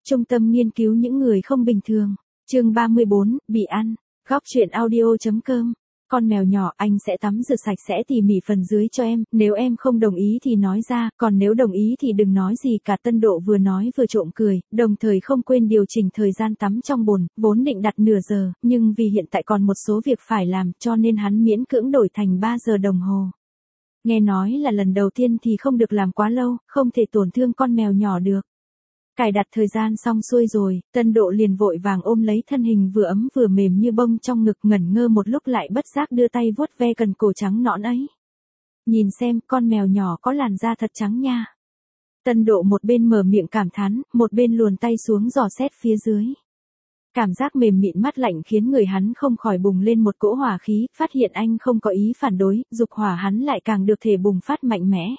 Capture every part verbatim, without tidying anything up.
Trung tâm nghiên cứu những người không bình thường. Chương ba mươi bốn, bị ăn. Góc truyện audio.com. Con mèo nhỏ, anh sẽ tắm rửa sạch sẽ tỉ mỉ phần dưới cho em, nếu em không đồng ý thì nói ra, còn nếu đồng ý thì đừng nói gì cả. Tân Độ vừa nói vừa trộm cười, đồng thời không quên điều chỉnh thời gian tắm trong bồn, vốn định đặt nửa giờ, nhưng vì hiện tại còn một số việc phải làm cho nên hắn miễn cưỡng đổi thành ba giờ đồng hồ. Nghe nói là lần đầu tiên thì không được làm quá lâu, không thể tổn thương con mèo nhỏ được. Cài đặt thời gian xong xuôi rồi, Tân Độ liền vội vàng ôm lấy thân hình vừa ấm vừa mềm như bông trong ngực, ngẩn ngơ một lúc lại bất giác đưa tay vuốt ve cần cổ trắng nõn ấy. Nhìn xem, con mèo nhỏ có làn da thật trắng nha. Tân Độ một bên mở miệng cảm thán, một bên luồn tay xuống dò xét phía dưới. Cảm giác mềm mịn mát lạnh khiến người hắn không khỏi bùng lên một cỗ hỏa khí, phát hiện anh không có ý phản đối, dục hỏa hắn lại càng được thể bùng phát mạnh mẽ.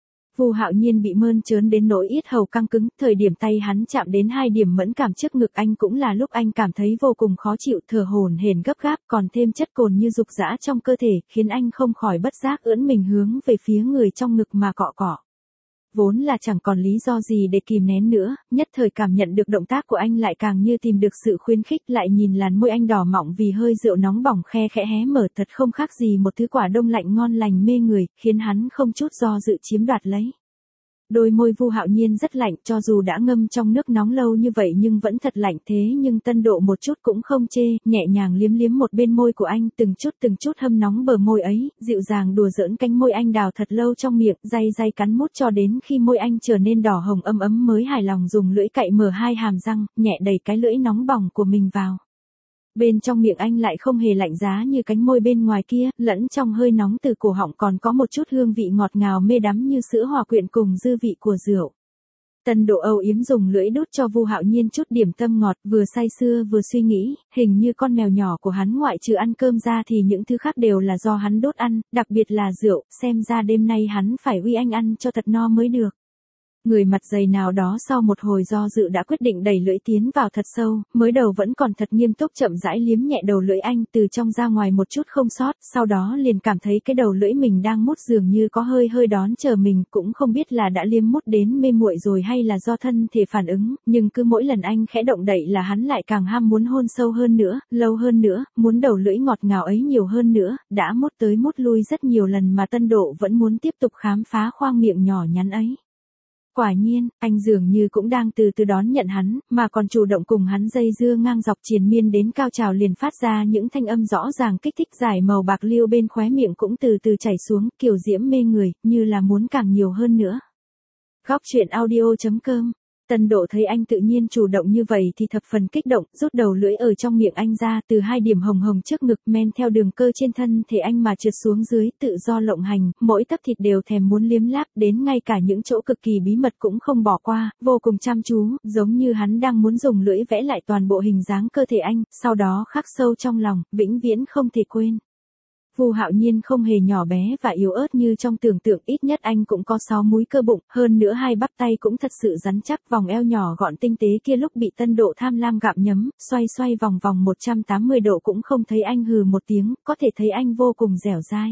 Vu Hạo Nhiên bị mơn trớn đến nỗi yết hầu căng cứng, thời điểm tay hắn chạm đến hai điểm mẫn cảm trước ngực anh cũng là lúc anh cảm thấy vô cùng khó chịu, thở hổn hển gấp gáp, còn thêm chất cồn như dục dã trong cơ thể, khiến anh không khỏi bất giác ưỡn mình hướng về phía người trong ngực mà cọ cọ. Vốn là chẳng còn lý do gì để kìm nén nữa, nhất thời cảm nhận được động tác của anh lại càng như tìm được sự khuyến khích, lại nhìn làn môi anh đỏ mọng vì hơi rượu nóng bỏng khe khẽ hé mở, thật không khác gì một thứ quả đông lạnh ngon lành mê người, khiến hắn không chút do dự chiếm đoạt lấy. Đôi môi Vu Hạo Nhiên rất lạnh, cho dù đã ngâm trong nước nóng lâu như vậy nhưng vẫn thật lạnh, thế nhưng Tân Độ một chút cũng không chê, nhẹ nhàng liếm liếm một bên môi của anh, từng chút từng chút hâm nóng bờ môi ấy, dịu dàng đùa giỡn cánh môi anh đào thật lâu trong miệng, day day cắn mút cho đến khi môi anh trở nên đỏ hồng ấm ấm mới hài lòng dùng lưỡi cạy mở hai hàm răng, nhẹ đẩy cái lưỡi nóng bỏng của mình vào. Bên trong miệng anh lại không hề lạnh giá như cánh môi bên ngoài kia, lẫn trong hơi nóng từ cổ họng còn có một chút hương vị ngọt ngào mê đắm như sữa hòa quyện cùng dư vị của rượu. Tân Độ âu yếm dùng lưỡi đút cho Vu Hạo Nhiên chút điểm tâm ngọt, vừa say sưa vừa suy nghĩ, hình như con mèo nhỏ của hắn ngoại trừ ăn cơm ra thì những thứ khác đều là do hắn đốt ăn, đặc biệt là rượu, xem ra đêm nay hắn phải uy anh ăn cho thật no mới được. Người mặt dày nào đó sau một hồi do dự đã quyết định đẩy lưỡi tiến vào thật sâu, mới đầu vẫn còn thật nghiêm túc chậm rãi liếm nhẹ đầu lưỡi anh từ trong ra ngoài một chút không sót, sau đó liền cảm thấy cái đầu lưỡi mình đang mút dường như có hơi hơi đón chờ mình, cũng không biết là đã liếm mút đến mê muội rồi hay là do thân thể phản ứng, nhưng cứ mỗi lần anh khẽ động đậy là hắn lại càng ham muốn hôn sâu hơn nữa, lâu hơn nữa, muốn đầu lưỡi ngọt ngào ấy nhiều hơn nữa, đã mút tới mút lui rất nhiều lần mà Tân Độ vẫn muốn tiếp tục khám phá khoang miệng nhỏ nhắn ấy. Quả nhiên, anh dường như cũng đang từ từ đón nhận hắn, mà còn chủ động cùng hắn dây dưa ngang dọc triền miên đến cao trào liền phát ra những thanh âm rõ ràng kích thích, giải màu bạc liêu bên khóe miệng cũng từ từ chảy xuống, kiểu diễm mê người, như là muốn càng nhiều hơn nữa. Góc truyện audio.com. Tân Độ thấy anh tự nhiên chủ động như vậy thì thập phần kích động, rút đầu lưỡi ở trong miệng anh ra, từ hai điểm hồng hồng trước ngực men theo đường cơ trên thân thể anh mà trượt xuống dưới, tự do lộng hành, mỗi tấc thịt đều thèm muốn liếm láp, đến ngay cả những chỗ cực kỳ bí mật cũng không bỏ qua, vô cùng chăm chú, giống như hắn đang muốn dùng lưỡi vẽ lại toàn bộ hình dáng cơ thể anh, sau đó khắc sâu trong lòng, vĩnh viễn không thể quên. Vu Hạo Nhiên không hề nhỏ bé và yếu ớt như trong tưởng tượng, ít nhất anh cũng có sáu múi cơ bụng, hơn nữa hai bắp tay cũng thật sự rắn chắc, vòng eo nhỏ gọn tinh tế kia lúc bị Tân Độ tham lam gặm nhấm, xoay xoay vòng vòng một trăm tám mươi độ cũng không thấy anh hừ một tiếng, có thể thấy anh vô cùng dẻo dai.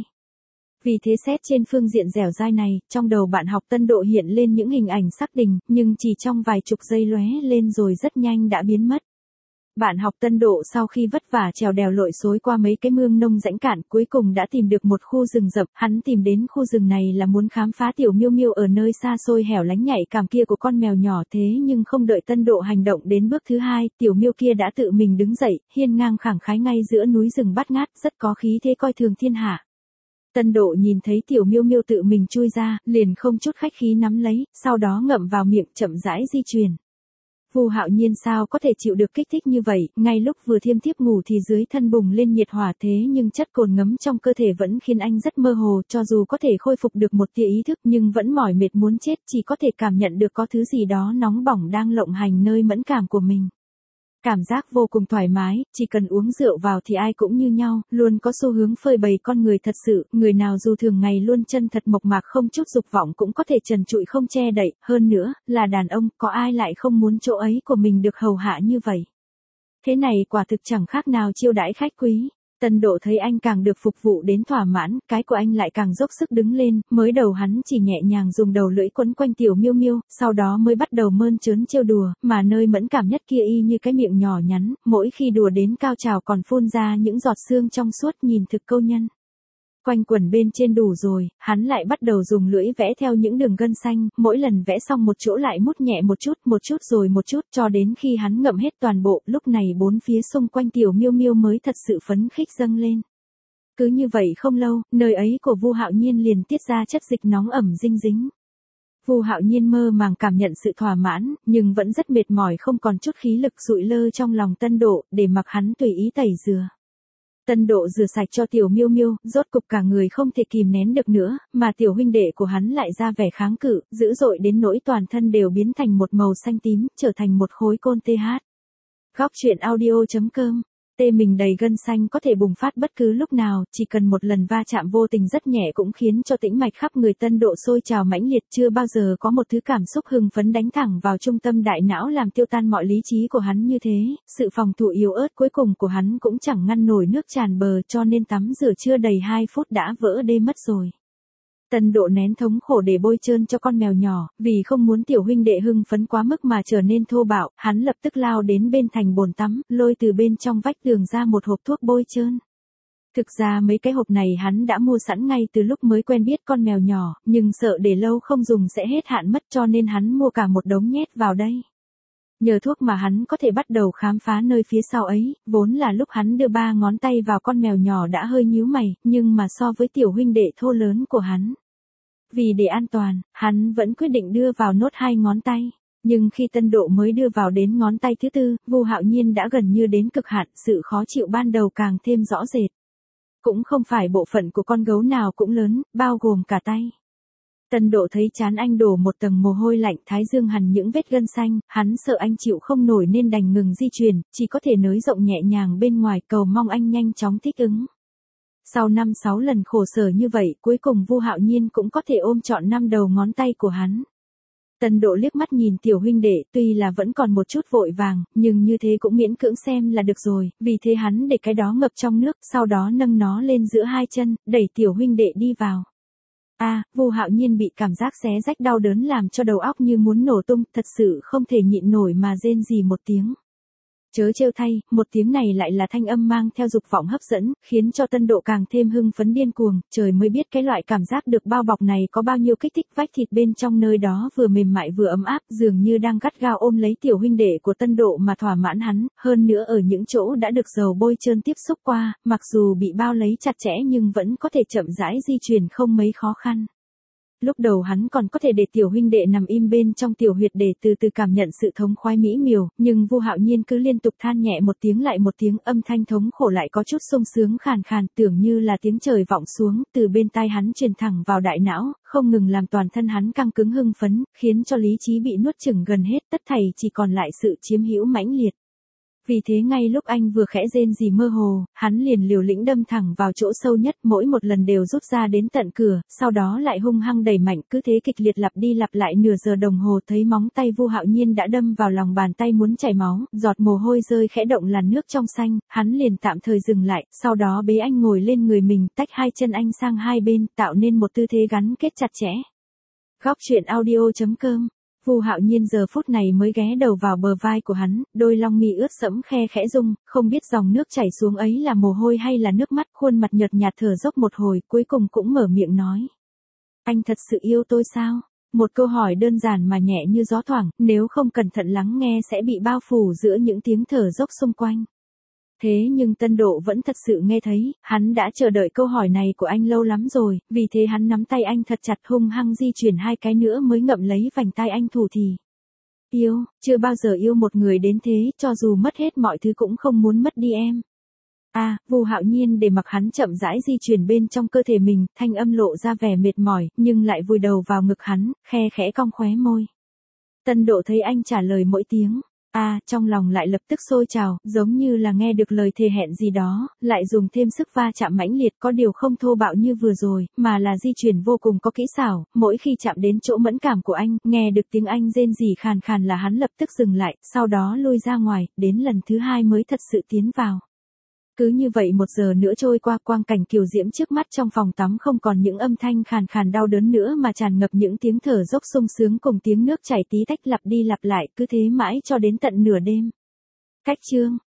Vì thế xét trên phương diện dẻo dai này, trong đầu bạn học Tân Độ hiện lên những hình ảnh sắc đình, nhưng chỉ trong vài chục giây lóe lên rồi rất nhanh đã biến mất. Bạn học Tân Độ sau khi vất vả trèo đèo lội xối qua mấy cái mương nông rãnh cạn, cuối cùng đã tìm được một khu rừng rậm, hắn tìm đến khu rừng này là muốn khám phá tiểu miêu miêu ở nơi xa xôi hẻo lánh nhạy cảm kia của con mèo nhỏ, thế nhưng không đợi Tân Độ hành động đến bước thứ hai, tiểu miêu kia đã tự mình đứng dậy, hiên ngang khẳng khái ngay giữa núi rừng bát ngát, rất có khí thế coi thường thiên hạ. Tân Độ nhìn thấy tiểu miêu miêu tự mình chui ra, liền không chút khách khí nắm lấy, sau đó ngậm vào miệng chậm rãi di chuyển. Vu Hạo Nhiên sao có thể chịu được kích thích như vậy, ngay lúc vừa thiêm thiếp ngủ thì dưới thân bùng lên nhiệt hỏa, thế nhưng chất cồn ngấm trong cơ thể vẫn khiến anh rất mơ hồ, cho dù có thể khôi phục được một tia ý thức nhưng vẫn mỏi mệt muốn chết, chỉ có thể cảm nhận được có thứ gì đó nóng bỏng đang lộng hành nơi mẫn cảm của mình. Cảm giác vô cùng thoải mái, chỉ cần uống rượu vào thì ai cũng như nhau, luôn có xu hướng phơi bày con người thật sự, người nào dù thường ngày luôn chân thật mộc mạc không chút dục vọng cũng có thể trần trụi không che đậy, hơn nữa, là đàn ông, có ai lại không muốn chỗ ấy của mình được hầu hạ như vậy. Thế này quả thực chẳng khác nào chiêu đãi khách quý. Tân Độ thấy anh càng được phục vụ đến thỏa mãn, cái của anh lại càng dốc sức đứng lên, mới đầu hắn chỉ nhẹ nhàng dùng đầu lưỡi quấn quanh tiểu miêu miêu, sau đó mới bắt đầu mơn trớn trêu đùa, mà nơi mẫn cảm nhất kia y như cái miệng nhỏ nhắn, mỗi khi đùa đến cao trào còn phun ra những giọt sương trong suốt nhìn thực câu nhân. Quanh quần bên trên đủ rồi, hắn lại bắt đầu dùng lưỡi vẽ theo những đường gân xanh, mỗi lần vẽ xong một chỗ lại mút nhẹ một chút, một chút rồi một chút, cho đến khi hắn ngậm hết toàn bộ, lúc này bốn phía xung quanh tiểu miêu miêu mới thật sự phấn khích dâng lên. Cứ như vậy không lâu, nơi ấy của Vu Hạo Nhiên liền tiết ra chất dịch nóng ẩm dinh dính. Vu Hạo Nhiên mơ màng cảm nhận sự thỏa mãn, nhưng vẫn rất mệt mỏi không còn chút khí lực sụi lơ trong lòng Tân Độ, để mặc hắn tùy ý tẩy rửa. Tân Độ rửa sạch cho tiểu miêu miêu, rốt cục cả người không thể kìm nén được nữa, mà tiểu huynh đệ của hắn lại ra vẻ kháng cự, dữ dội đến nỗi toàn thân đều biến thành một màu xanh tím, trở thành một khối côn tê hát. Góc truyện audio chấm com. Tê mình đầy gân xanh có thể bùng phát bất cứ lúc nào, chỉ cần một lần va chạm vô tình rất nhẹ cũng khiến cho tĩnh mạch khắp người Tân Độ sôi trào mãnh liệt, chưa bao giờ có một thứ cảm xúc hưng phấn đánh thẳng vào trung tâm đại não làm tiêu tan mọi lý trí của hắn như thế, sự phòng thủ yếu ớt cuối cùng của hắn cũng chẳng ngăn nổi nước tràn bờ, cho nên tắm rửa chưa đầy hai phút đã vỡ đê mất rồi. Tân Độ nén thống khổ để bôi trơn cho con mèo nhỏ, vì không muốn tiểu huynh đệ hưng phấn quá mức mà trở nên thô bạo, hắn lập tức lao đến bên thành bồn tắm, lôi từ bên trong vách tường ra một hộp thuốc bôi trơn. Thực ra mấy cái hộp này hắn đã mua sẵn ngay từ lúc mới quen biết con mèo nhỏ, nhưng sợ để lâu không dùng sẽ hết hạn mất cho nên hắn mua cả một đống nhét vào đây. Nhờ thuốc mà hắn có thể bắt đầu khám phá nơi phía sau ấy, vốn là lúc hắn đưa ba ngón tay vào con mèo nhỏ đã hơi nhíu mày, nhưng mà so với tiểu huynh đệ thô lớn của hắn. Vì để an toàn, hắn vẫn quyết định đưa vào nốt hai ngón tay. Nhưng khi Tân Độ mới đưa vào đến ngón tay thứ tư, Vu Hạo Nhiên đã gần như đến cực hạn, sự khó chịu ban đầu càng thêm rõ rệt. Cũng không phải bộ phận của con gấu nào cũng lớn, bao gồm cả tay. Tân Độ thấy trán anh đổ một tầng mồ hôi lạnh, thái dương hằn những vết gân xanh, hắn sợ anh chịu không nổi nên đành ngừng di chuyển, chỉ có thể nới rộng nhẹ nhàng bên ngoài, cầu mong anh nhanh chóng thích ứng. Sau năm sáu lần khổ sở như vậy, cuối cùng Vu Hạo Nhiên cũng có thể ôm trọn năm đầu ngón tay của hắn. Tân Độ liếc mắt nhìn tiểu huynh đệ, tuy là vẫn còn một chút vội vàng, nhưng như thế cũng miễn cưỡng xem là được rồi, vì thế hắn để cái đó ngập trong nước, sau đó nâng nó lên giữa hai chân, đẩy tiểu huynh đệ đi vào. A, à, Vu Hạo Nhiên bị cảm giác xé rách đau đớn làm cho đầu óc như muốn nổ tung, thật sự không thể nhịn nổi mà rên rỉ một tiếng. Chớ trêu thay, một tiếng này lại là thanh âm mang theo dục vọng hấp dẫn, khiến cho Tân Độ càng thêm hưng phấn điên cuồng, trời mới biết cái loại cảm giác được bao bọc này có bao nhiêu kích thích, vách thịt bên trong nơi đó vừa mềm mại vừa ấm áp, dường như đang gắt gao ôm lấy tiểu huynh đệ của Tân Độ mà thỏa mãn hắn, hơn nữa ở những chỗ đã được dầu bôi trơn tiếp xúc qua, mặc dù bị bao lấy chặt chẽ nhưng vẫn có thể chậm rãi di chuyển không mấy khó khăn. Lúc đầu hắn còn có thể để tiểu huynh đệ nằm im bên trong tiểu huyệt để từ từ cảm nhận sự thống khoái mỹ miều, nhưng Vu Hạo Nhiên cứ liên tục than nhẹ một tiếng lại một tiếng, âm thanh thống khổ lại có chút sung sướng khàn khàn, tưởng như là tiếng trời vọng xuống, từ bên tai hắn truyền thẳng vào đại não, không ngừng làm toàn thân hắn căng cứng hưng phấn, khiến cho lý trí bị nuốt chửng gần hết, tất thảy chỉ còn lại sự chiếm hữu mãnh liệt. Vì thế ngay lúc anh vừa khẽ rên rỉ mơ hồ, hắn liền liều lĩnh đâm thẳng vào chỗ sâu nhất, mỗi một lần đều rút ra đến tận cửa, sau đó lại hung hăng đẩy mạnh, cứ thế kịch liệt lặp đi lặp lại nửa giờ đồng hồ, thấy móng tay Vu Hạo Nhiên đã đâm vào lòng bàn tay muốn chảy máu, giọt mồ hôi rơi khẽ động làn nước trong xanh, hắn liền tạm thời dừng lại, sau đó bế anh ngồi lên người mình, tách hai chân anh sang hai bên, tạo nên một tư thế gắn kết chặt chẽ. Góc truyện audio chấm com. Vu Hạo Nhiên giờ phút này mới ghé đầu vào bờ vai của hắn, đôi long mi ướt sẫm khe khẽ rung, không biết dòng nước chảy xuống ấy là mồ hôi hay là nước mắt, khuôn mặt nhợt nhạt thở dốc một hồi, cuối cùng cũng mở miệng nói. Anh thật sự yêu tôi sao? Một câu hỏi đơn giản mà nhẹ như gió thoảng, nếu không cẩn thận lắng nghe sẽ bị bao phủ giữa những tiếng thở dốc xung quanh. Thế nhưng Tân Độ vẫn thật sự nghe thấy, hắn đã chờ đợi câu hỏi này của anh lâu lắm rồi, vì thế hắn nắm tay anh thật chặt, hung hăng di chuyển hai cái nữa mới ngậm lấy vành tai anh thủ thì. Yêu, chưa bao giờ yêu một người đến thế, cho dù mất hết mọi thứ cũng không muốn mất đi em. À, Vu Hạo Nhiên để mặc hắn chậm rãi di chuyển bên trong cơ thể mình, thanh âm lộ ra vẻ mệt mỏi, nhưng lại vùi đầu vào ngực hắn, khe khẽ cong khóe môi. Tân Độ thấy anh trả lời mỗi tiếng. À, trong lòng lại lập tức sôi trào, giống như là nghe được lời thề hẹn gì đó, lại dùng thêm sức va chạm mãnh liệt, có điều không thô bạo như vừa rồi, mà là di chuyển vô cùng có kỹ xảo, mỗi khi chạm đến chỗ mẫn cảm của anh, nghe được tiếng anh rên rỉ khàn khàn là hắn lập tức dừng lại, sau đó lui ra ngoài, đến lần thứ hai mới thật sự tiến vào. Cứ như vậy một giờ nữa trôi qua, quang cảnh kiều diễm trước mắt trong phòng tắm không còn những âm thanh khàn khàn đau đớn nữa mà tràn ngập những tiếng thở dốc sung sướng cùng tiếng nước chảy tí tách lặp đi lặp lại, cứ thế mãi cho đến tận nửa đêm. Cách chương